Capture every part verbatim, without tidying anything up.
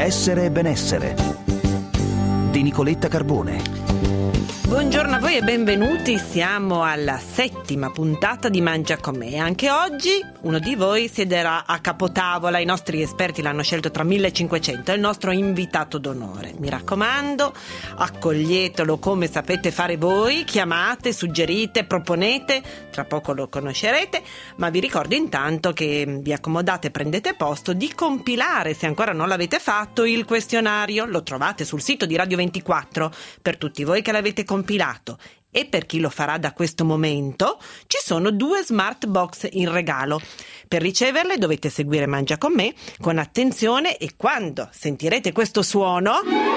Essere e benessere di Nicoletta Carbone. Buongiorno a voi e benvenuti, siamo alla settima puntata di Mangia con me. Anche oggi uno di voi siederà a capotavola, i nostri esperti l'hanno scelto tra millecinquecento, è il nostro invitato d'onore. Mi raccomando, accoglietelo come sapete fare voi, chiamate, suggerite, proponete, tra poco lo conoscerete, ma vi ricordo intanto che vi accomodate, prendete posto, di compilare, se ancora non l'avete fatto, il questionario. Lo trovate sul sito di Radio ventiquattro per tutti voi che l'avete compilato. compilato e per chi lo farà da questo momento ci sono due smart box in regalo. Per riceverle dovete seguire Mangia con me con attenzione e quando sentirete questo suono,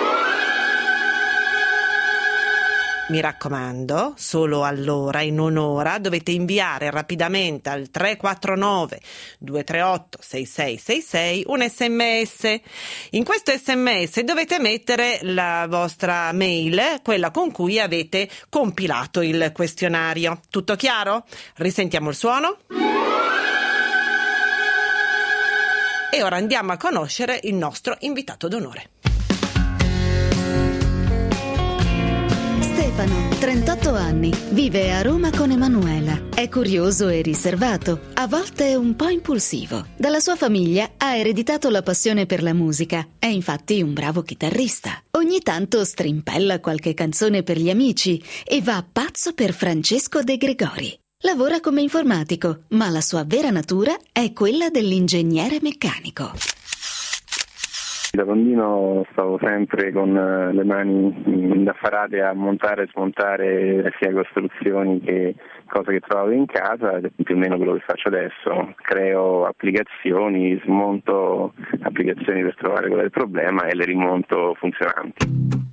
mi raccomando, solo allora, in un'ora, dovete inviare rapidamente al tre quattro nove due tre otto sei sei sei sei un sms. In questo sms dovete mettere la vostra mail, quella con cui avete compilato il questionario. Tutto chiaro? Risentiamo il suono. E ora andiamo a conoscere il nostro invitato d'onore. Stefano, trentotto anni, vive a Roma con Emanuela. È curioso e riservato, a volte un po' impulsivo. Dalla sua famiglia ha ereditato la passione per la musica. È infatti un bravo chitarrista. Ogni tanto strimpella qualche canzone per gli amici e va pazzo per Francesco De Gregori. Lavora come informatico, ma la sua vera natura è quella dell'ingegnere meccanico. Da bambino stavo sempre con le mani indaffarate a montare e smontare sia costruzioni che cose che trovavo in casa, più o meno quello che faccio adesso. Creo applicazioni, smonto applicazioni per trovare qual è il problema e le rimonto funzionanti.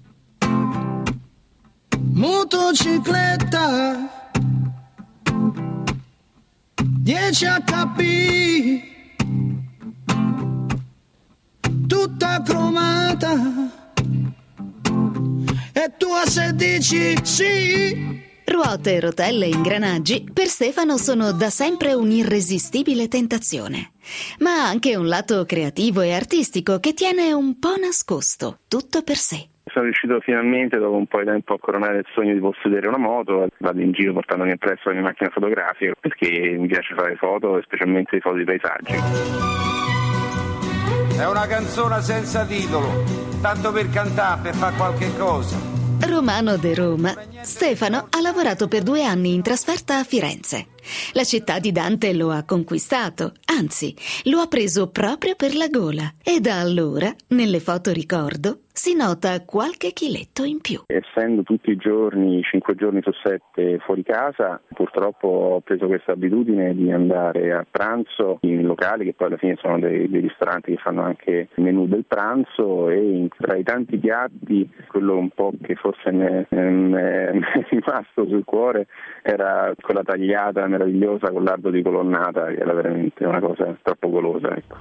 Motocicletta dieci acca pi tutta cromata e tu se dici sì. Ruote, rotelle e ingranaggi per Stefano sono da sempre un'irresistibile tentazione, ma ha anche un lato creativo e artistico che tiene un po' nascosto, tutto per sé. Sono riuscito finalmente, dopo un po' di tempo, a coronare il sogno di possedere una moto. Vado in giro portandomi appresso la mia macchina fotografica perché mi piace fare foto, specialmente di foto di paesaggi. È una canzone senza titolo, tanto per cantare, per fare qualche cosa. Romano de Roma, Stefano ha lavorato per due anni in trasferta a Firenze. La città di Dante lo ha conquistato, anzi, lo ha preso proprio per la gola. E da allora, nelle foto ricordo, si nota qualche chiletto in più. Essendo tutti i giorni, cinque giorni su sette fuori casa, purtroppo ho preso questa abitudine di andare a pranzo in locali che poi alla fine sono dei, dei ristoranti che fanno anche il menù del pranzo, e in, tra i tanti piatti, quello un po' che forse mi è, mi è rimasto sul cuore era quella tagliata meravigliosa con lardo di colonnata, che era veramente una cosa troppo golosa, ecco.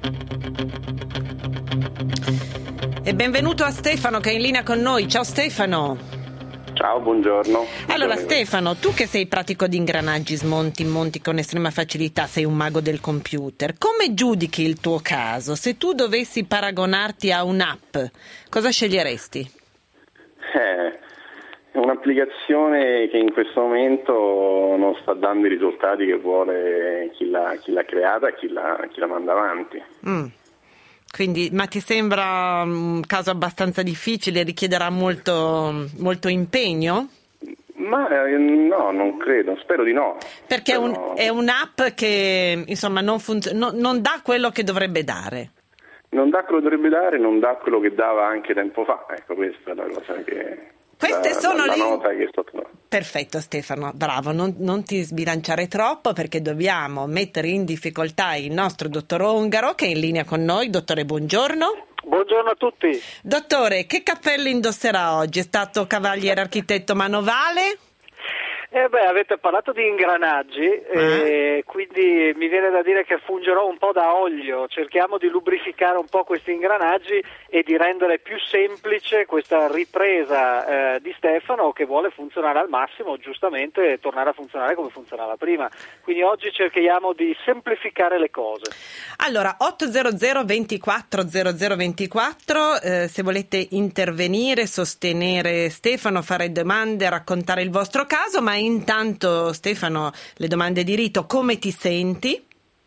E benvenuto a Stefano che è in linea con noi. Ciao Stefano. Ciao, buongiorno. Allora Stefano, tu che sei pratico di ingranaggi, smonti, monti con estrema facilità, sei un mago del computer, come giudichi il tuo caso? Se tu dovessi paragonarti a un'app, cosa sceglieresti? Eh, è un'applicazione che in questo momento non sta dando i risultati che vuole chi l'ha, chi l'ha creata e chi la, chi la manda avanti. Mm. Quindi, ma ti sembra un caso abbastanza difficile, richiederà molto, molto impegno? Ma eh, no, non credo, spero di no. Perché Però... è, un, è un'app che insomma non, funz- no, non dà quello che dovrebbe dare. Non dà quello che dovrebbe dare, non dà quello che dava anche tempo fa. Ecco, questa è la cosa che... Queste la, sono la, le... la nota che sto... Perfetto Stefano, bravo, non, non ti sbilanciare troppo perché dobbiamo mettere in difficoltà il nostro dottor Ongaro che è in linea con noi. Dottore, buongiorno. Buongiorno a tutti. Dottore, che cappello indosserà oggi? È stato cavaliere architetto manovale? Eh beh, avete parlato di ingranaggi, eh? e quindi mi viene da dire che fungerò un po' da olio. Cerchiamo di lubrificare un po' questi ingranaggi e di rendere più semplice questa ripresa eh, di Stefano, che vuole funzionare al massimo, giustamente, e tornare a funzionare come funzionava prima. Quindi oggi cerchiamo di semplificare le cose. Allora, otto zero zero ventiquattro zero zero ventiquattro, eh, se volete intervenire, sostenere Stefano, fare domande, raccontare il vostro caso, ma intanto Stefano, le domande di rito: come ti senti?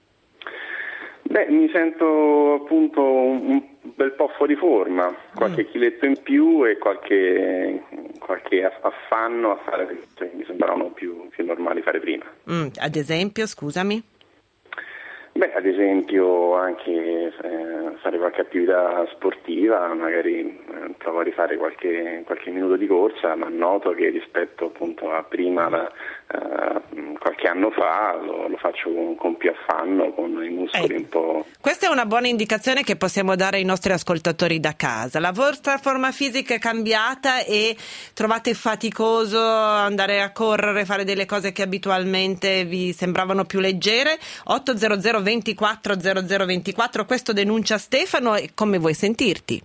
Beh, mi sento appunto un, un bel po' fuori forma, qualche mm. chiletto in più e qualche, qualche affanno a fare le cose che mi sembravano più, più normali fare prima. Mm, ad esempio, scusami? Beh, ad esempio anche eh, fare qualche attività sportiva, magari eh, provo a rifare qualche, qualche minuto di corsa, ma noto che rispetto appunto a prima, la, eh, qualche anno fa, lo, lo faccio con, con più affanno, con i muscoli eh, un po'... Questa è una buona indicazione che possiamo dare ai nostri ascoltatori da casa. La vostra forma fisica è cambiata e trovate faticoso andare a correre, fare delle cose che abitualmente vi sembravano più leggere? otto zero zero ventiquattro zero zero ventiquattro, questo denuncia Stefano. E come vuoi sentirti?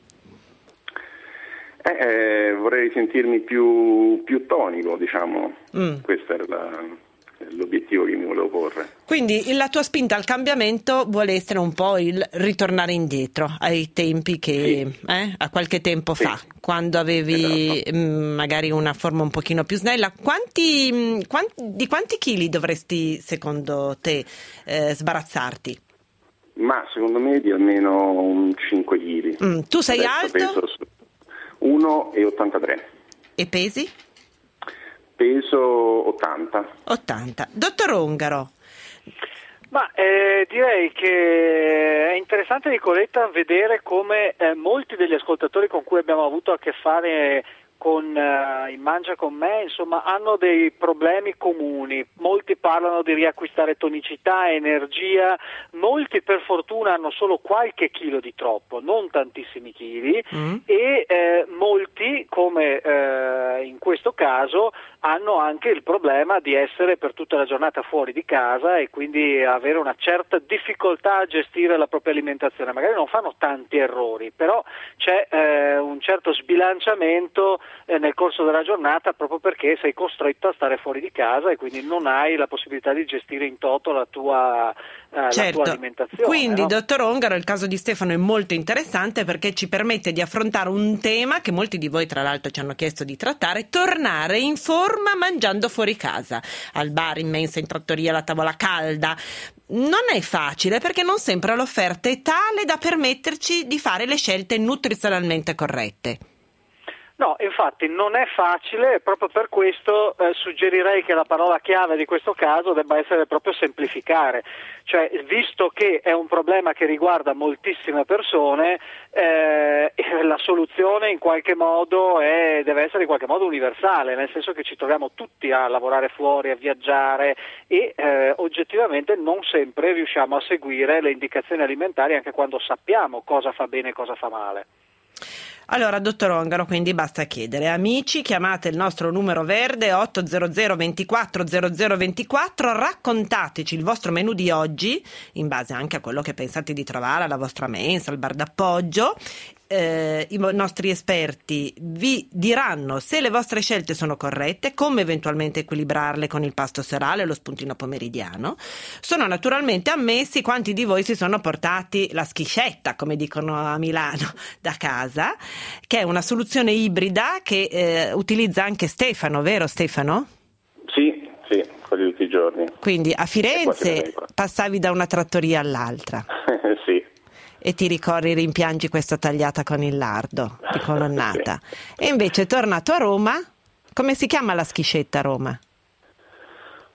Eh, eh, vorrei sentirmi più, più tonico, diciamo. Mm. Questo era la, l'obiettivo che mi volevo porre. Quindi la tua spinta al cambiamento vuole essere un po' il ritornare indietro ai tempi che sì. eh, a qualche tempo sì. fa, quando avevi esatto. mh, magari una forma un pochino più snella. Quanti, quanti di quanti chili dovresti secondo te eh, sbarazzarti? Ma secondo me di almeno un cinque chili. Mm, tu sei Adesso alto? Peso uno virgola ottantatré. E pesi? Peso ottanta. ottanta. Dottor Ongaro. Ma eh, direi che è interessante, Nicoletta, vedere come eh, molti degli ascoltatori con cui abbiamo avuto a che fare con uh, in Mangia con me, insomma, hanno dei problemi comuni. Molti parlano di riacquistare tonicità, energia, molti per fortuna hanno solo qualche chilo di troppo, non tantissimi chili, mm. e eh, molti, come eh, in questo caso, hanno anche il problema di essere per tutta la giornata fuori di casa e quindi avere una certa difficoltà a gestire la propria alimentazione. Magari non fanno tanti errori, però c'è eh, un certo sbilanciamento eh, nel corso della giornata, proprio perché sei costretto a stare fuori di casa e quindi non hai la possibilità di gestire in toto la tua, eh, certo. la tua alimentazione. Quindi, no? dottor Ongaro, il caso di Stefano è molto interessante perché ci permette di affrontare un tema che molti di voi tra l'altro ci hanno chiesto di trattare: tornare in forma mangiando fuori casa, al bar, in mensa, in trattoria, alla tavola calda. Non è facile perché non sempre l'offerta è tale da permetterci di fare le scelte nutrizionalmente corrette. No, infatti non è facile, proprio per questo eh, suggerirei che la parola chiave di questo caso debba essere proprio semplificare, cioè visto che è un problema che riguarda moltissime persone, eh, la soluzione in qualche modo è, deve essere in qualche modo universale, nel senso che ci troviamo tutti a lavorare fuori, a viaggiare e eh, oggettivamente non sempre riusciamo a seguire le indicazioni alimentari anche quando sappiamo cosa fa bene e cosa fa male. Allora, dottor Ongaro, quindi basta chiedere. Amici, chiamate il nostro numero verde otto zero zero ventiquattro zero zero ventiquattro, raccontateci il vostro menù di oggi, in base anche a quello che pensate di trovare alla vostra mensa, al bar d'appoggio. Eh, i nostri esperti vi diranno se le vostre scelte sono corrette, come eventualmente equilibrarle con il pasto serale o lo spuntino pomeridiano. Sono naturalmente ammessi quanti di voi si sono portati la schiscetta, come dicono a Milano, da casa, che è una soluzione ibrida che eh, utilizza anche Stefano, vero Stefano? Sì, sì, quasi tutti i giorni. Quindi a Firenze passavi da una trattoria all'altra. Sì. E ti ricordi, rimpiangi questa tagliata con il lardo di colonnata. E invece tornato a Roma, come si chiama la schiscetta a Roma?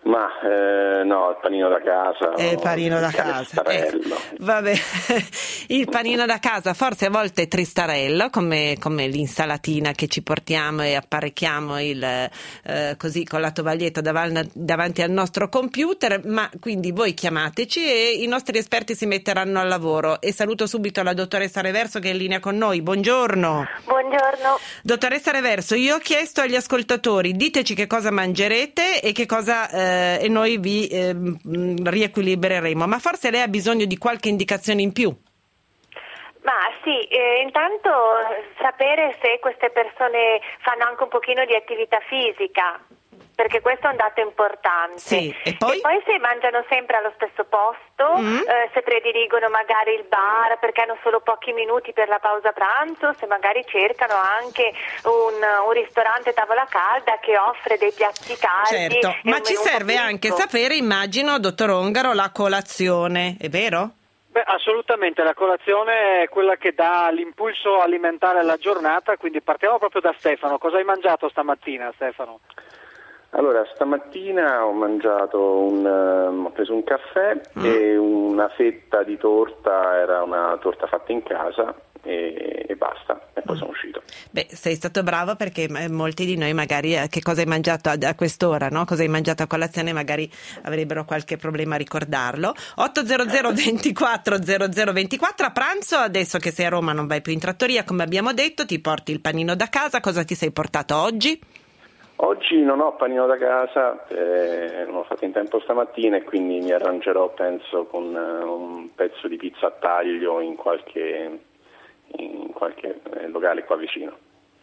Ma eh, no, il panino da casa. È il panino da il casa. Eh, vabbè, il panino da casa forse a volte è tristarello, come, come l'insalatina che ci portiamo e apparecchiamo il, eh, così con la tovaglietta davanti, davanti al nostro computer, ma quindi voi chiamateci e i nostri esperti si metteranno al lavoro. E saluto subito la dottoressa Reverso che è in linea con noi. Buongiorno. Buongiorno. Dottoressa Reverso, io ho chiesto agli ascoltatori, diteci che cosa mangerete e che cosa... Eh, e noi vi eh, riequilibreremo, ma forse lei ha bisogno di qualche indicazione in più. Ma sì, eh, intanto sapere se queste persone fanno anche un pochino di attività fisica, perché questo è un dato importante. Sì, e poi? E poi se mangiano sempre allo stesso posto, mm. eh, se prediligono magari il bar perché hanno solo pochi minuti per la pausa pranzo, se magari cercano anche un, un ristorante tavola calda che offre dei piatti caldi. Certo, ma ci serve anche sapere, immagino, dottor Ongaro, la colazione, è vero? Beh, assolutamente, la colazione è quella che dà l'impulso alimentare alla giornata, quindi partiamo proprio da Stefano. Cosa hai mangiato stamattina, Stefano? Allora, stamattina ho mangiato un, um, ho preso un caffè mm. e una fetta di torta, era una torta fatta in casa e, e basta, e poi mm. sono uscito. Beh, sei stato bravo perché molti di noi magari eh, che cosa hai mangiato a, a quest'ora, no? Cosa hai mangiato a colazione, magari avrebbero qualche problema a ricordarlo. otto zero zero ventiquattro zero zero ventiquattro a pranzo, adesso che sei a Roma non vai più in trattoria, come abbiamo detto, ti porti il panino da casa. Cosa ti sei portato oggi? Oggi non ho panino da casa, eh, non ho fatto in tempo stamattina e quindi mi arrangerò, penso, con uh, un pezzo di pizza a taglio in qualche, in qualche eh, locale qua vicino.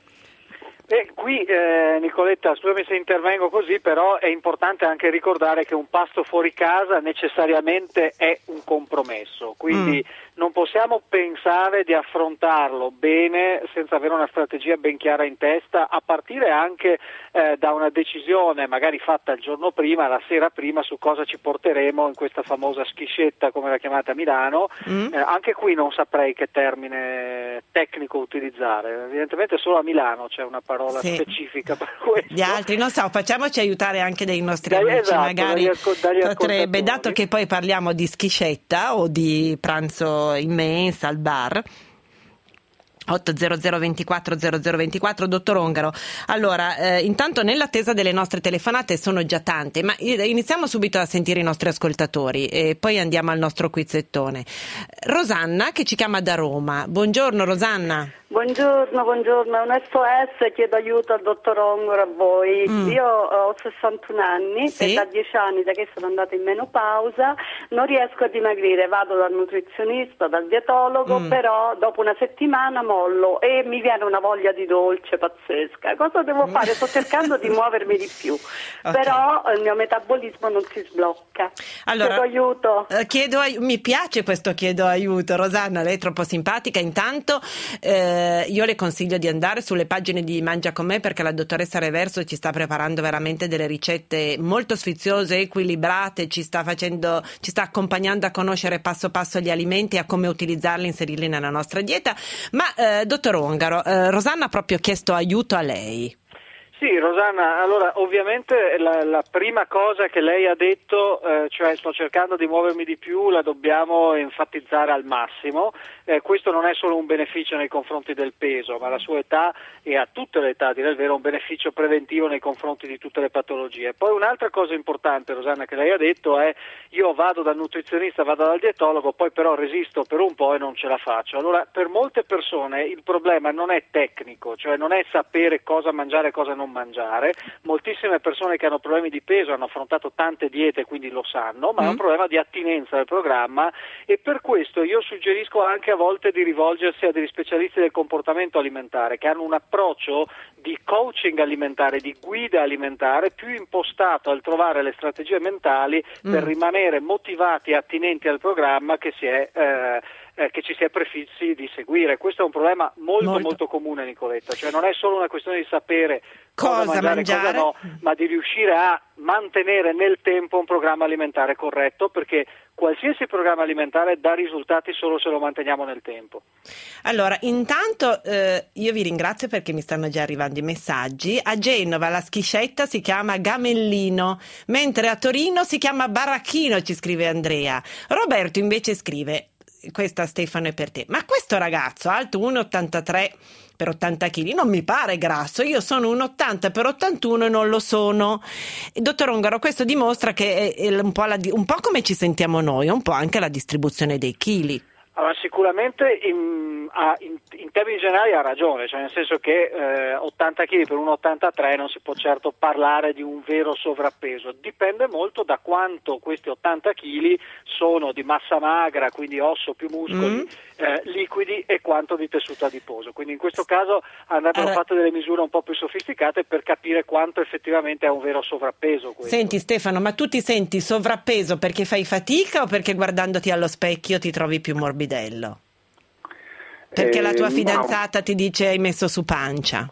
E qui eh, Nicoletta, scusami se intervengo così, però è importante anche ricordare che un pasto fuori casa necessariamente è un compromesso, quindi mm. non possiamo pensare di affrontarlo bene senza avere una strategia ben chiara in testa, a partire anche eh, da una decisione magari fatta il giorno prima, la sera prima, su cosa ci porteremo in questa famosa schiscetta, come la chiamata a Milano. Mm. Eh, anche qui non saprei che termine tecnico utilizzare, evidentemente solo a Milano c'è una parola sì. specifica per questo. Gli altri non so, facciamoci aiutare anche dai nostri dagli, amici, esatto, magari dagli, dagli potrebbe, dato che poi parliamo di schiscetta o di pranzo in mensa al bar. otto zero zero ventiquattro zero zero ventiquattro, dottor Ongaro. Allora, eh, intanto nell'attesa delle nostre telefonate sono già tante, ma iniziamo subito a sentire i nostri ascoltatori e poi andiamo al nostro quizzettone. Rosanna che ci chiama da Roma. Buongiorno Rosanna. Buongiorno, buongiorno, è un S O S, chiedo aiuto al dottor Ongaro, a voi. Mm. Io ho sessantuno anni sì? e da dieci anni, da che sono andata in menopausa, non riesco a dimagrire, vado dal nutrizionista, dal dietologo, mm. però dopo una settimana mollo e mi viene una voglia di dolce pazzesca. Cosa devo fare? Sto cercando di muovermi di più, okay. però il mio metabolismo non si sblocca. Allora, chiedo aiuto. Eh, chiedo ai- mi piace questo chiedo aiuto, Rosanna, lei è troppo simpatica. Intanto eh, io le consiglio di andare sulle pagine di Mangia con me, perché la dottoressa Reverso ci sta preparando veramente delle ricette molto sfiziose, equilibrate, ci sta facendo, ci sta accompagnando a conoscere passo passo gli alimenti e a come utilizzarli, inserirli nella nostra dieta. Ma eh, dottor Ongaro, eh, Rosanna ha proprio chiesto aiuto a lei. Sì, Rosanna, allora ovviamente la, la prima cosa che lei ha detto, eh, cioè sto cercando di muovermi di più, la dobbiamo enfatizzare al massimo. Eh, questo non è solo un beneficio nei confronti del peso, ma alla sua età e a tutte le età, direi il vero, un beneficio preventivo nei confronti di tutte le patologie. Poi un'altra cosa importante, Rosanna, che lei ha detto è: io vado dal nutrizionista, vado dal dietologo, poi però resisto per un po' e non ce la faccio. Allora, per molte persone il problema non è tecnico, cioè non è sapere cosa mangiare e cosa non mangiare. Moltissime persone che hanno problemi di peso hanno affrontato tante diete, quindi lo sanno, ma mm. è un problema di attinenza del programma, e per questo io suggerisco anche a volte di rivolgersi a degli specialisti del comportamento alimentare che hanno un approccio di coaching alimentare, di guida alimentare più impostato al trovare le strategie mentali mm. per rimanere motivati e attinenti al programma che si è eh, eh, che ci si è prefissi di seguire. Questo è un problema molto molto, molto comune, Nicoletta, cioè non è solo una questione di sapere cosa, cosa mangiare, mangiare, cosa no, ma di riuscire a mantenere nel tempo un programma alimentare corretto, perché qualsiasi programma alimentare dà risultati solo se lo manteniamo nel tempo. Allora, intanto eh, io vi ringrazio perché mi stanno già arrivando i messaggi. A Genova la schiscetta si chiama gamellino, mentre a Torino si chiama baracchino, ci scrive Andrea. Roberto invece scrive, questa Stefano è per te, ma questo ragazzo alto uno virgola ottantatré per ottanta chili non mi pare grasso, io sono un ottanta per ottantuno e non lo sono. E, dottor Ongaro, questo dimostra che è, è un, po la, un po' come ci sentiamo noi, un po' anche la distribuzione dei chili. Allora, sicuramente in, in, in termini generali ha ragione, cioè nel senso che eh, ottanta chili per un ottantatré non si può certo parlare di un vero sovrappeso, dipende molto da quanto questi ottanta chili sono di massa magra, quindi osso più muscoli, mm. eh, liquidi, e quanto di tessuto adiposo, quindi in questo caso andrebbero allora fatte delle misure un po' più sofisticate per capire quanto effettivamente è un vero sovrappeso questo. Senti Stefano, ma tu ti senti sovrappeso perché fai fatica o perché guardandoti allo specchio ti trovi più morbido? Perché eh, la tua fidanzata no. ti dice hai messo su pancia?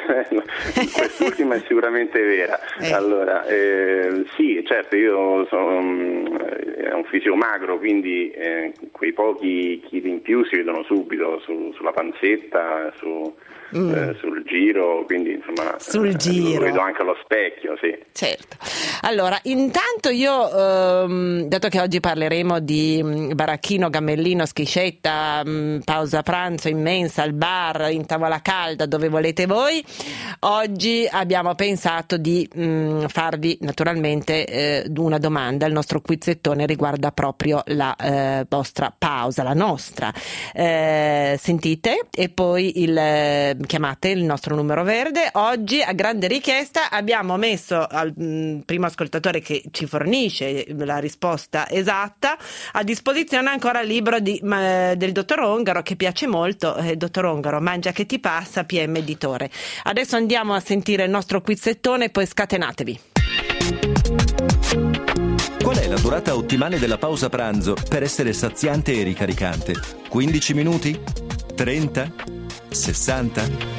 Quest'ultima è sicuramente vera. Eh. Allora, eh, sì, certo, io sono um, un fisico magro, quindi eh, quei pochi chili in più si vedono subito su, sulla pancetta, su, mm. eh, sul giro, quindi insomma sul giro. Lo vedo anche allo specchio, sì. Certo. Allora, intanto io, ehm, dato che oggi parleremo di mh, baracchino, gamellino, schiscetta, mh, pausa pranzo immensa al bar, in tavola calda, dove volete voi, oggi abbiamo pensato di mh, farvi naturalmente eh, una domanda. Il nostro quizzettone riguarda proprio la eh, vostra pausa, la nostra. Eh, sentite e poi il, eh, chiamate il nostro numero verde. Oggi, a grande richiesta, abbiamo messo al mh, primo ascoltatore che ci fornisce la risposta esatta a disposizione ancora il libro di, ma, del dottor Ongaro, che piace molto. eh, dottor Ongaro, Mangia che ti passa, P M Editore. Adesso andiamo a sentire il nostro quizzettone e poi scatenatevi. Qual è la durata ottimale della pausa pranzo per essere saziante e ricaricante? quindici minuti? trenta? sessanta?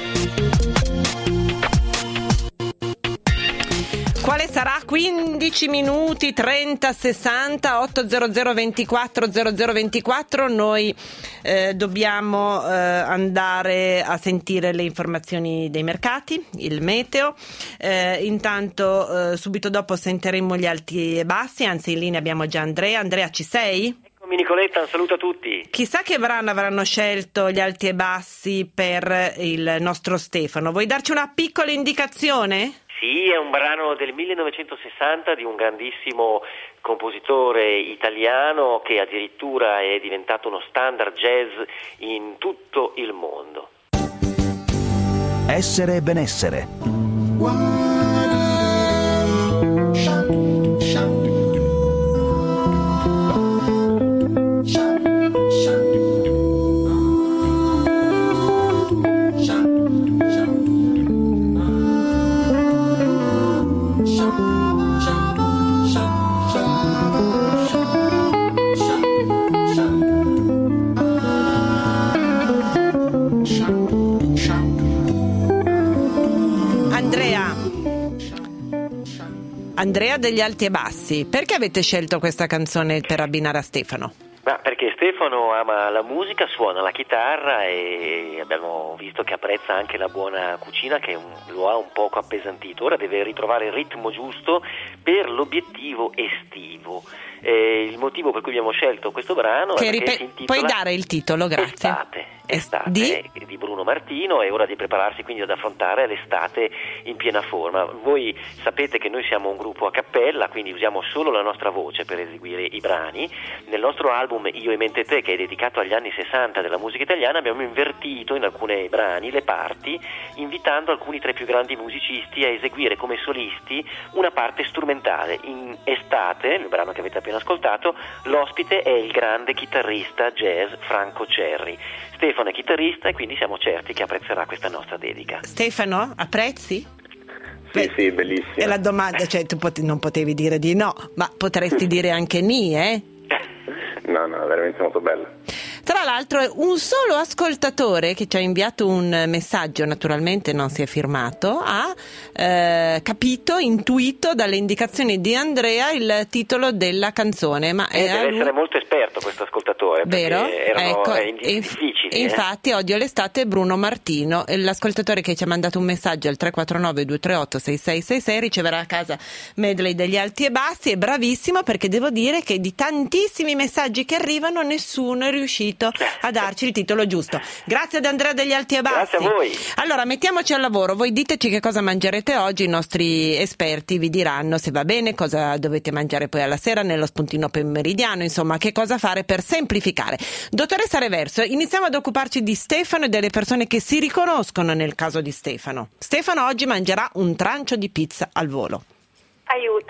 Quale sarà? quindici minuti, trenta, sessanta, ottocento ventiquattro zero zero ventiquattro. Noi eh, dobbiamo eh, andare a sentire le informazioni dei mercati, il meteo. Eh, intanto eh, subito dopo sentiremo gli alti e bassi, anzi in linea abbiamo già Andrea. Andrea, ci sei? Eccomi Nicoletta, un saluto a tutti. Chissà che brano avranno scelto gli alti e bassi per il nostro Stefano. Vuoi darci una piccola indicazione? Sì, è un brano del millenovecentosessanta di un grandissimo compositore italiano che addirittura è diventato uno standard jazz in tutto il mondo. Essere e benessere. Andrea degli Alti e Bassi, perché avete scelto questa canzone per abbinare a Stefano? Ma perché Stefano ama la musica, suona la chitarra e abbiamo visto che apprezza anche la buona cucina, che un, lo ha un poco appesantito. Ora deve ritrovare il ritmo giusto per l'obiettivo estivo. Eh, il motivo per cui abbiamo scelto questo brano che è ripe- si intitola puoi dare il titolo, grazie. Estate. Estate di? di Bruno Martino. È ora di prepararsi quindi ad affrontare l'estate in piena forma. Voi sapete che noi siamo un gruppo a cappella, quindi usiamo solo la nostra voce per eseguire i brani. Nel nostro album Io e Mente Te, che è dedicato agli anni sessanta della musica italiana, abbiamo invertito in alcuni brani le parti, invitando alcuni tra i più grandi musicisti a eseguire come solisti una parte strumentale. In Estate, il brano che avete appena ascoltato, l'ospite è il grande chitarrista jazz Franco Cerri. Stefano è chitarrista e quindi siamo certi che apprezzerà questa nostra dedica. Stefano, apprezzi? Sì, Beh, sì, bellissimo. E la domanda, cioè tu pot- non potevi dire di no, ma potresti dire anche ni, eh? No, no, veramente molto bella. Tra l'altro un solo ascoltatore che ci ha inviato un messaggio, naturalmente non si è firmato, ha eh, capito, intuito dalle indicazioni di Andrea il titolo della canzone. Ma eh, deve lui... essere molto esperto questo ascoltatore, vero? Erano Ecco, eh, difficili. E infatti eh? Odio l'estate Bruno Martino, l'ascoltatore che ci ha mandato un messaggio al tre quattro nove due tre otto sei sei sei sei, riceverà a casa medley degli alti e bassi. È bravissimo, perché devo dire che di tantissimi messaggi che arrivano nessuno è riuscito a darci il titolo giusto. Grazie ad Andrea degli alti e bassi. Grazie a voi. Allora mettiamoci al lavoro, voi diteci che cosa mangerete oggi, i nostri esperti vi diranno se va bene, cosa dovete mangiare poi alla sera nello spuntino pomeridiano, insomma che cosa fare per semplificare. Dottoressa Reverso, iniziamo ad occuparci di Stefano e delle persone che si riconoscono nel caso di Stefano. Stefano oggi mangerà un trancio di pizza al volo. Aiuto,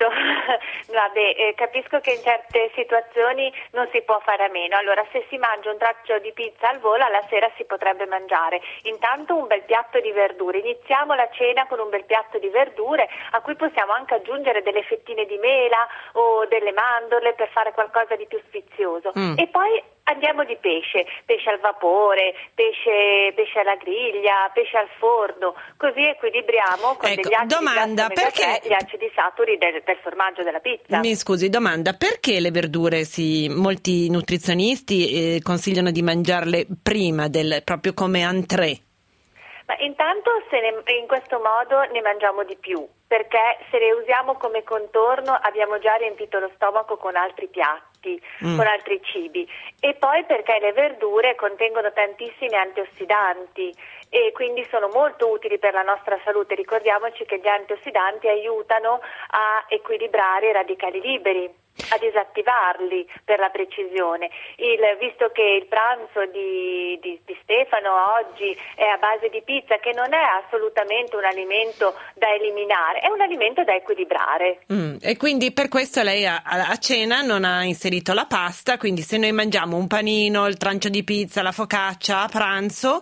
vabbè, eh, capisco che in certe situazioni non si può fare a meno. Allora, se si mangia un traccio di pizza al volo, alla sera si potrebbe mangiare intanto un bel piatto di verdure. Iniziamo la cena con un bel piatto di verdure, a cui possiamo anche aggiungere delle fettine di mela o delle mandorle per fare qualcosa di più sfizioso. Mm. E poi andiamo di pesce, pesce al vapore, pesce, pesce alla griglia, pesce al forno, così equilibriamo con ecco, degli acidi domanda, grassi omega perché... tre, gli acidi saturi del, del formaggio della pizza. Mi scusi, domanda, perché le verdure si, molti nutrizionisti eh, consigliano di mangiarle prima, del, proprio come entrée? Ma intanto se ne, in questo modo ne mangiamo di più, perché se le usiamo come contorno abbiamo già riempito lo stomaco con altri piatti, mm. con altri cibi, e poi perché le verdure contengono tantissimi antiossidanti e quindi sono molto utili per la nostra salute. Ricordiamoci che gli antiossidanti aiutano a equilibrare i radicali liberi, a disattivarli per la precisione. Il, visto che il pranzo di, di, di Stefano oggi è a base di pizza, che non è assolutamente un alimento da eliminare, è un alimento da equilibrare. Mm, e quindi per questo lei a, a cena non ha inserito la pasta, quindi se noi mangiamo un panino, il trancio di pizza, la focaccia a pranzo,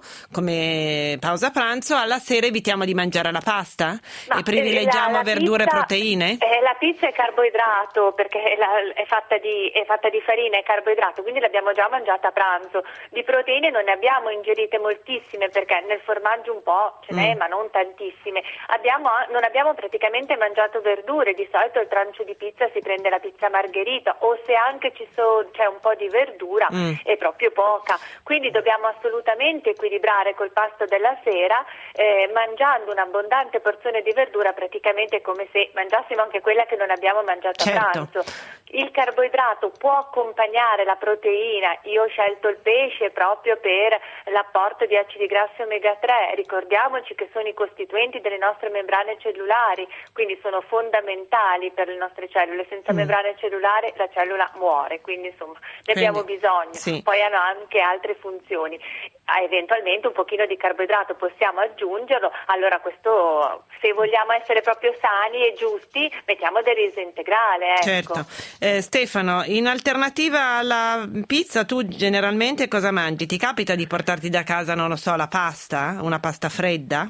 come pausa pranzo, alla sera evitiamo di mangiare la pasta? No, e privilegiamo la, la verdure e proteine? Eh, la pizza è carboidrato, perché la è fatta di è fatta di farina e carboidrato, quindi l'abbiamo già mangiata a pranzo. Di proteine non ne abbiamo ingerite moltissime, perché nel formaggio un po' ce n'è, mm. ma non tantissime. Abbiamo, non abbiamo praticamente mangiato verdure. Di solito il trancio di pizza si prende la pizza margherita, o se anche ci so, c'è un po' di verdura mm. è proprio poca. Quindi dobbiamo assolutamente equilibrare col pasto della sera, eh, mangiando un'abbondante porzione di verdura, praticamente come se mangiassimo anche quella che non abbiamo mangiato certo. a pranzo. Il carboidrato può accompagnare la proteina. Io ho scelto il pesce proprio per l'apporto di acidi grassi omega tre. Ricordiamoci che sono i costituenti delle nostre membrane cellulari, quindi sono fondamentali per le nostre cellule. Senza mm. membrane cellulari la cellula muore, quindi insomma ne quindi, abbiamo bisogno. Sì. Poi hanno anche altre funzioni. Eventualmente un pochino di carboidrato possiamo aggiungerlo. Allora questo, se vogliamo essere proprio sani e giusti, mettiamo del riso integrale, ecco. Certo. Eh, Stefano, in alternativa alla pizza tu generalmente cosa mangi? Ti capita di portarti da casa, non lo so, la pasta? Una pasta fredda?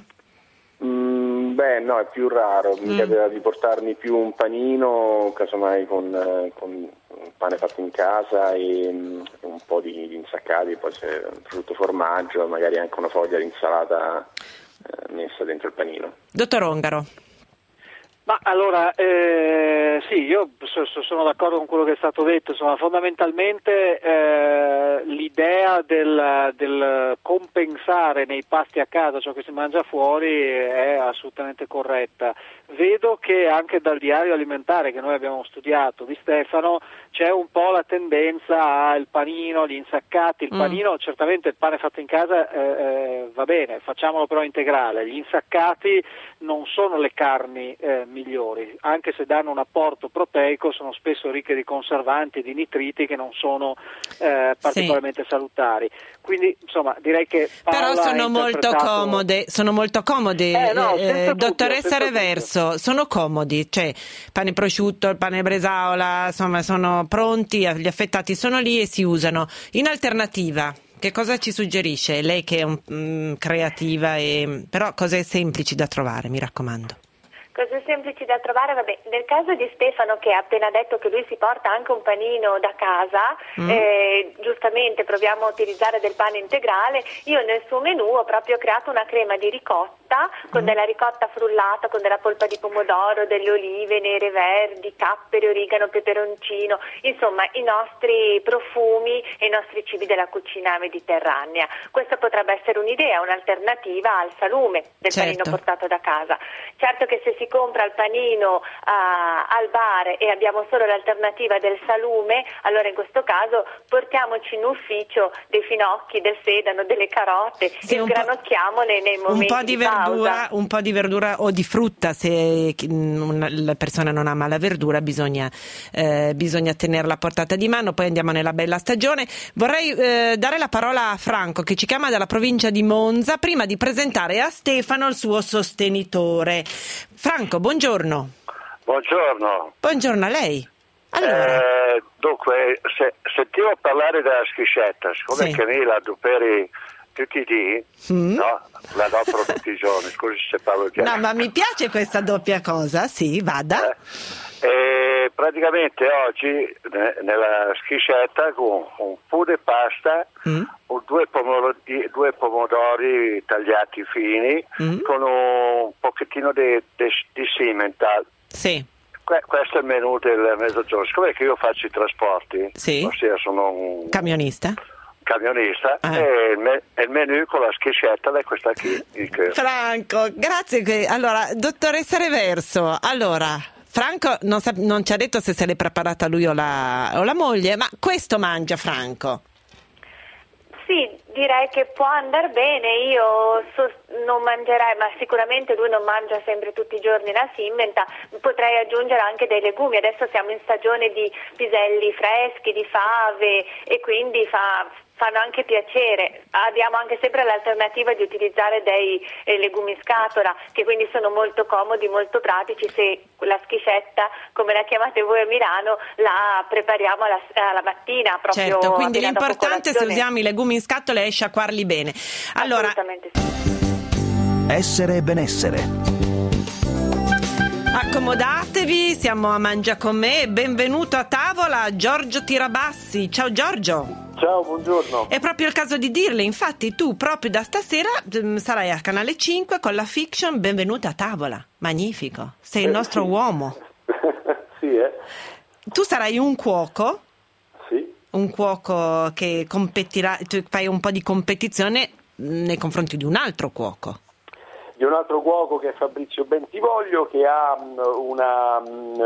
Mm, beh no, è più raro, mi mm. capita di portarmi più un panino, casomai con, eh, con pane fatto in casa e um, un po' di, di insaccati, poi se frutto, formaggio, magari anche una foglia di insalata eh, messa dentro il panino. Dottor Ongaro. Ma allora, eh, sì, io sono d'accordo con quello che è stato detto, insomma, fondamentalmente eh, l'idea del, del compensare nei pasti a casa ciò che si mangia fuori è assolutamente corretta. Vedo che anche dal diario alimentare che noi abbiamo studiato di Stefano c'è un po' la tendenza al panino, gli insaccati. Il mm. panino, certamente il pane fatto in casa eh, eh, va bene, facciamolo però integrale. Gli insaccati non sono le carni eh, migliori, anche se danno un apporto proteico, sono spesso ricche di conservanti e di nitriti che non sono eh, particolarmente sì. salutari. Quindi insomma direi che Paola però sono interpretato... molto comode, sono molto comode, eh, no, eh, dottoressa dubbio, Reverso, sono comodi, cioè pane prosciutto, il pane bresaola, insomma sono pronti, gli affettati sono lì e si usano. In alternativa, che cosa ci suggerisce? Lei che è un, um, creativa, e, però cose semplici da trovare, mi raccomando. Cose semplici da trovare, vabbè, nel caso di Stefano che ha appena detto che lui si porta anche un panino da casa, mm. eh, giustamente proviamo a utilizzare del pane integrale. Io nel suo menù ho proprio creato una crema di ricotta con mm. della ricotta frullata, con della polpa di pomodoro, delle olive nere, verdi, capperi, origano, peperoncino, insomma i nostri profumi e i nostri cibi della cucina mediterranea. Questa potrebbe essere un'idea, un'alternativa al salume del certo. panino portato da casa. Certo che se si compra il panino uh, al bar e abbiamo solo l'alternativa del salume, allora in questo caso portiamoci in ufficio dei finocchi, del sedano, delle carote sì, e sgranocchiamole nei momenti un po' di, di verdura, pausa. Un po' di verdura o di frutta, se una, la persona non ama la verdura bisogna, eh, bisogna tenerla a portata di mano. Poi andiamo nella bella stagione. Vorrei eh, dare la parola a Franco che ci chiama dalla provincia di Monza prima di presentare a Stefano il suo sostenitore. Franco, buongiorno. Buongiorno. Buongiorno a lei. Allora. Eh, dunque, se, sentivo parlare della schiscetta, siccome sì. che me la duperi tutti i giorni, mm. no? La dopero tutti i giorni, scusi se parlo già. No, ma mi piace questa doppia cosa, sì, vada. Eh, eh, praticamente oggi ne, nella schiscetta con un po' di pasta, mm. o due pomodori, due pomodori tagliati fini, mm. con un pochettino di, di, di Simmental. Sì. Que- questo è il menù del mezzogiorno. Siccome che io faccio i trasporti, sì. ossia sono un camionista, camionista ah. e il, me- il menù con la schiscetta è questa qui. Franco, grazie. Che... Allora, dottoressa Reverso, allora, Franco non, sa- non ci ha detto se se l'è preparata lui o la, o la moglie, ma questo mangia Franco? Sì, direi che può andare bene. Io so, non mangerei, ma sicuramente lui non mangia sempre tutti i giorni la Simmental. Potrei aggiungere anche dei legumi. Adesso siamo in stagione di piselli freschi, di fave, e quindi fa, fanno anche piacere. Abbiamo anche sempre l'alternativa di utilizzare dei eh, legumi in scatola, che quindi sono molto comodi, molto pratici. Se la schiscetta, come la chiamate voi a Milano, la prepariamo alla, alla mattina proprio. Certo, quindi l'importante è se usiamo i legumi in scatola è sciacquarli bene. Allora, assolutamente sì. Essere e benessere. Accomodatevi, siamo a Mangia con me. Benvenuto a tavola Giorgio Tirabassi. Ciao Giorgio. Ciao, buongiorno. È proprio il caso di dirle, infatti tu proprio da stasera mh, sarai a Canale cinque con la fiction Benvenuta a tavola. Magnifico, sei il nostro eh, sì. uomo. Sì, eh. Tu sarai un cuoco. Sì. Un cuoco che competirà, tu fai un po' di competizione nei confronti di un altro cuoco. Di un altro cuoco che è Fabrizio Bentivoglio, che ha una,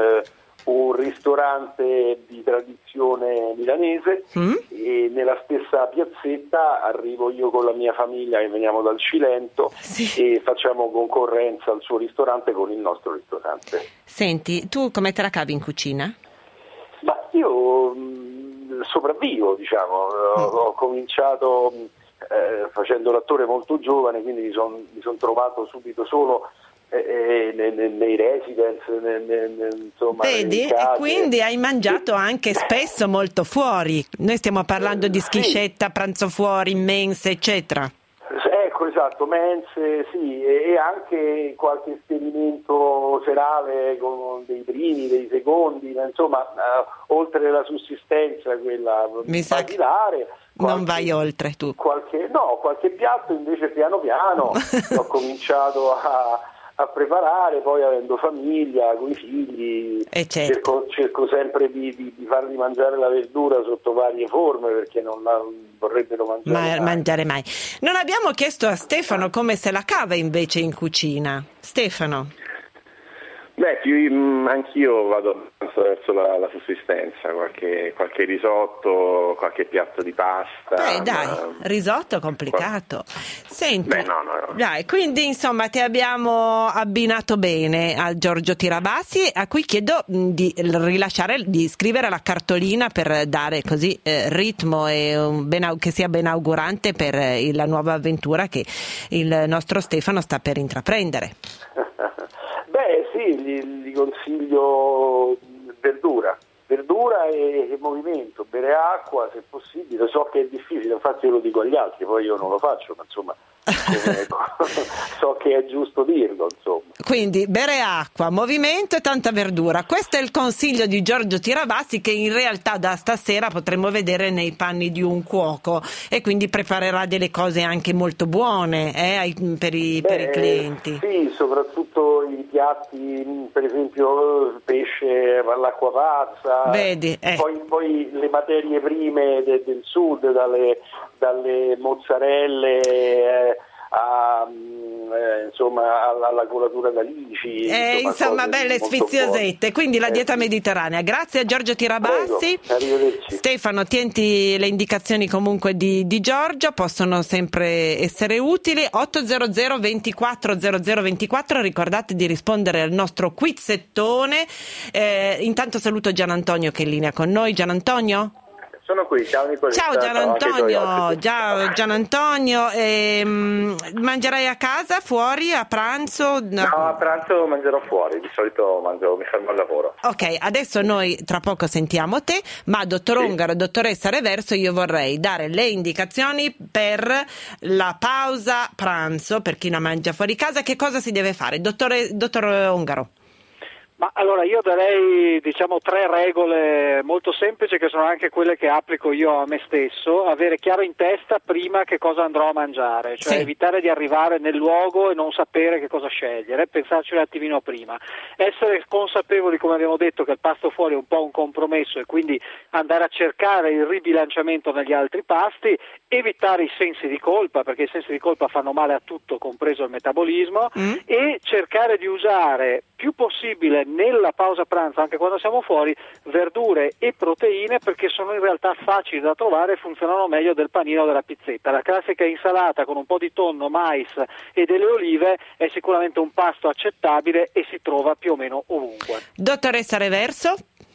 un ristorante di tradizione milanese, mm. e nella stessa piazzetta arrivo io con la mia famiglia che veniamo dal Cilento, sì. e facciamo concorrenza al suo ristorante con il nostro ristorante. Senti, tu come te la cavi in cucina? Ma io mh, sopravvivo, diciamo, mm. ho, ho cominciato... Eh, facendo l'attore molto giovane, quindi mi sono son trovato subito solo eh, nei, nei, nei residence, nei, nei, insomma. Vedi? E quindi hai mangiato anche spesso molto fuori. Noi stiamo parlando di schiscetta, sì. pranzo fuori, mense, eccetera. Ecco, esatto, mense, sì, e, e anche qualche esperimento serale con dei primi, dei secondi, insomma, eh, oltre la sussistenza, quella mi sa basilare. Che... Qualche, non vai oltre tu. Qualche, no, qualche piatto invece piano piano ho cominciato a, a preparare, poi avendo famiglia, con i figli, e certo. cerco, cerco sempre di, di, di fargli mangiare la verdura sotto varie forme, perché non la vorrebbero mangiare Ma, mai. mangiare mai. Non abbiamo chiesto a Stefano come se la cava invece in cucina. Stefano. Beh, più, anch'io vado verso la, la sussistenza, qualche, qualche risotto, qualche piatto di pasta. Eh dai, ma... risotto complicato. Senti, Beh, no, no, no. Dai, quindi insomma ti abbiamo abbinato bene a Giorgio Tirabassi, a cui chiedo di rilasciare, di scrivere la cartolina per dare così eh, ritmo e un ben, che sia ben augurante per eh, la nuova avventura che il nostro Stefano sta per intraprendere. Beh sì, gli, gli consiglio verdura, verdura e, e movimento, bere acqua se possibile. So che è difficile, infatti io lo dico agli altri, poi io non lo faccio, ma insomma come so che è giusto dirlo, insomma. Quindi bere acqua, movimento e tanta verdura. Questo è il consiglio di Giorgio Tirabassi, che in realtà da stasera potremo vedere nei panni di un cuoco, e quindi preparerà delle cose anche molto buone eh, per, i, Beh, per i clienti. Sì, soprattutto i piatti, per esempio pesce all'acqua pazza. Vedi, eh. poi, poi le materie prime de, del sud, dalle, dalle mozzarelle eh, a, eh, insomma alla, alla colatura d'alici, eh, insomma, insomma belle sfiziosette buone. Quindi la dieta eh, mediterranea. Grazie a Giorgio Tirabassi. Prego, arrivederci. Stefano, tienti le indicazioni comunque di, di Giorgio, possono sempre essere utili. Ottocento ventiquattro zero zero ventiquattro, ricordate di rispondere al nostro quizzettone. Eh, intanto saluto Gian Antonio che è in linea con noi. Gian Antonio? Sono qui, ciao Nicoletta. Ciao Gian Antonio, ciao Gian Antonio, ehm, mangerai a casa, fuori, a pranzo? No, a pranzo mangerò fuori, di solito mangio, mi fermo al lavoro. Ok, adesso noi tra poco sentiamo te, ma dottor sì. Ongaro, dottoressa Reverso, io vorrei dare le indicazioni per la pausa pranzo, per chi non mangia fuori casa. Che cosa si deve fare? Dottore, dottor Ongaro. Ma allora io darei diciamo tre regole molto semplici, che sono anche quelle che applico io a me stesso. Avere chiaro in testa prima che cosa andrò a mangiare, cioè sì. evitare di arrivare nel luogo e non sapere che cosa scegliere, pensarci un attimino prima, essere consapevoli, come abbiamo detto, che il pasto fuori è un po' un compromesso e quindi andare a cercare il ribilanciamento negli altri pasti, evitare i sensi di colpa, perché i sensi di colpa fanno male a tutto, compreso il metabolismo, mm. e cercare di usare più possibile nella pausa pranzo, anche quando siamo fuori, verdure e proteine, perché sono in realtà facili da trovare e funzionano meglio del panino o della pizzetta. La classica insalata con un po' di tonno, mais e delle olive è sicuramente un pasto accettabile e si trova più o meno ovunque. Dottoressa Reverso?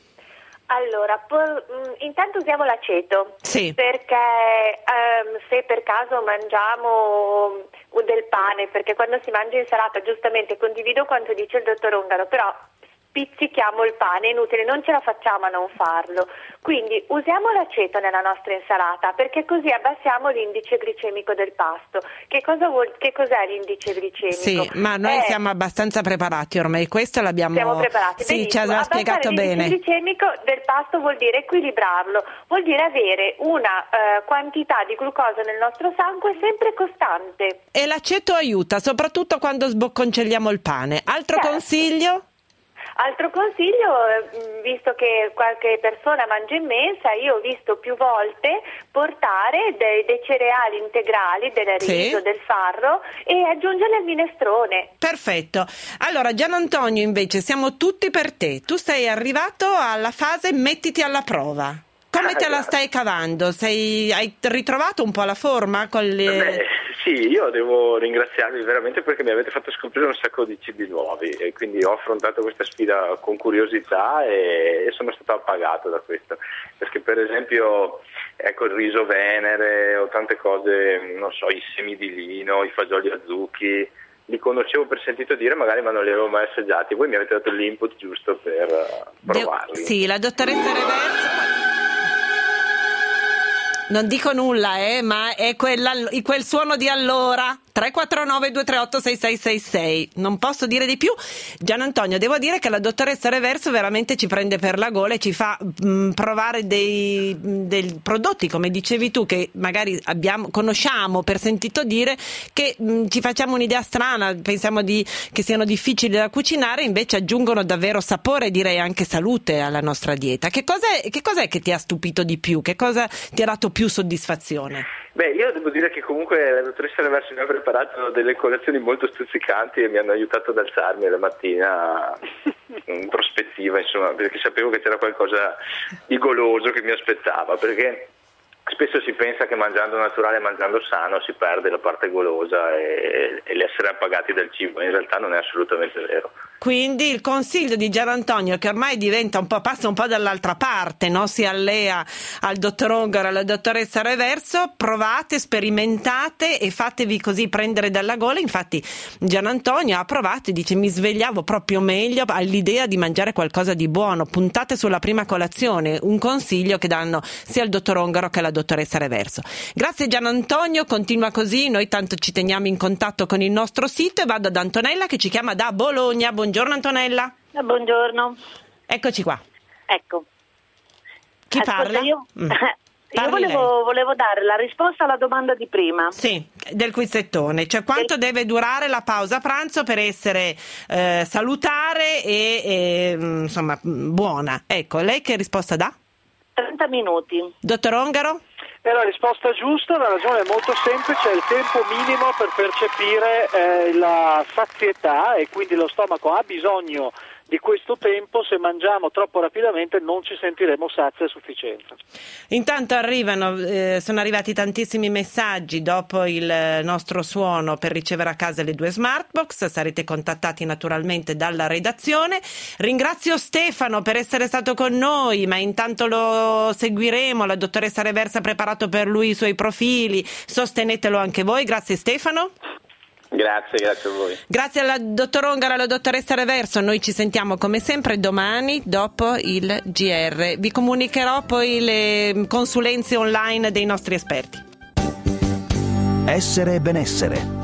Allora, por, intanto usiamo l'aceto, sì. perché um, se per caso mangiamo del pane, perché quando si mangia insalata, giustamente condivido quanto dice il dottor Ongaro, però pizzichiamo il pane, è inutile, non ce la facciamo a non farlo. Quindi usiamo l'aceto nella nostra insalata, perché così abbassiamo l'indice glicemico del pasto. Che cosa vuol, che cos'è l'indice glicemico? Sì, ma noi eh, siamo abbastanza preparati ormai, questo l'abbiamo... Siamo preparati, sì, benissimo. ci ha spiegato bene. L'indice glicemico del pasto vuol dire equilibrarlo, vuol dire avere una eh, quantità di glucosio nel nostro sangue sempre costante. E l'aceto aiuta, soprattutto quando sbocconcelliamo il pane. Altro certo. consiglio? Altro consiglio, visto che qualche persona mangia in mensa, io ho visto più volte portare dei, dei cereali integrali, del riso, sì. del farro, e aggiungerli al minestrone. Perfetto. Allora Gian Antonio, invece siamo tutti per te. Tu sei arrivato alla fase mettiti alla prova. Come te la stai cavando? Sei, hai ritrovato un po' la forma con le... Beh, sì, io devo ringraziarvi veramente perché mi avete fatto scoprire un sacco di cibi nuovi e quindi ho affrontato questa sfida con curiosità e, e sono stato appagato da questo, perché per esempio ecco il riso venere o tante cose, non so, i semi di lino, i fagioli a zucchi, li conoscevo per sentito dire magari, ma non li avevo mai assaggiati. Voi mi avete dato l'input giusto per provarli. De- sì, la dottoressa Reverso... Non dico nulla, eh, ma è quella, quel suono di allora. tre quattro nove due tre otto sei sei sei sei. Non posso dire di più. Gian Antonio, devo dire che la dottoressa Reverso veramente ci prende per la gola e ci fa mh, provare dei, dei prodotti, come dicevi tu, che magari abbiamo, conosciamo per sentito dire, che mh, ci facciamo un'idea strana, pensiamo di, che siano difficili da cucinare, invece aggiungono davvero sapore e direi anche salute alla nostra dieta. Che cos'è, che cos'è che ti ha stupito di più? Che cosa ti ha dato più soddisfazione? Beh, io devo dire che comunque la dottoressa Reverso mi ha preparato delle colazioni molto stuzzicanti e mi hanno aiutato ad alzarmi la mattina in prospettiva, insomma, perché sapevo che c'era qualcosa di goloso che mi aspettava, perché spesso si pensa che mangiando naturale e mangiando sano si perde la parte golosa e, e l'essere appagati dal cibo, in realtà non è assolutamente vero. quindi il consiglio di Gian Antonio, che ormai diventa un po', passa un po' dall'altra parte, no? Si allea al dottor Ongaro, alla dottoressa Reverso, provate, sperimentate e fatevi così prendere dalla gola. Infatti Gian Antonio ha provato e dice: mi svegliavo proprio meglio all'idea di mangiare qualcosa di buono, puntate sulla prima colazione, un consiglio che danno sia il dottor Ongaro che la dottoressa Reverso. Grazie Gian Antonio, continua così, noi tanto ci teniamo in contatto con il nostro sito e vado ad Antonella che ci chiama da Bologna. Buongiorno Antonella. Eh, buongiorno. Eccoci qua. Ecco. Chi Ascolta, parla? Io, Mm. io volevo, volevo dare la risposta alla domanda di prima. Sì, del quizzettone, cioè quanto del... deve durare la pausa pranzo per essere eh, salutare e, e insomma buona. Ecco, lei che risposta dà? trenta minuti. Dottor Ongaro? È la risposta giusta, la ragione è molto semplice, è il tempo minimo per percepire eh, la sazietà e quindi lo stomaco ha bisogno di questo tempo. Se mangiamo troppo rapidamente non ci sentiremo sazi a sufficienza. Intanto arrivano, eh, sono arrivati tantissimi messaggi dopo il nostro suono per ricevere a casa le due Smartbox, sarete contattati naturalmente dalla redazione. Ringrazio Stefano per essere stato con noi, ma intanto lo seguiremo, la dottoressa Reverso ha preparato per lui i suoi profili, sostenetelo anche voi. Grazie Stefano. Grazie, grazie a voi. Grazie alla dottor Ongaro e alla dottoressa Reverso. Noi ci sentiamo come sempre domani dopo il G R. Vi comunicherò poi le consulenze online dei nostri esperti. Essere e benessere.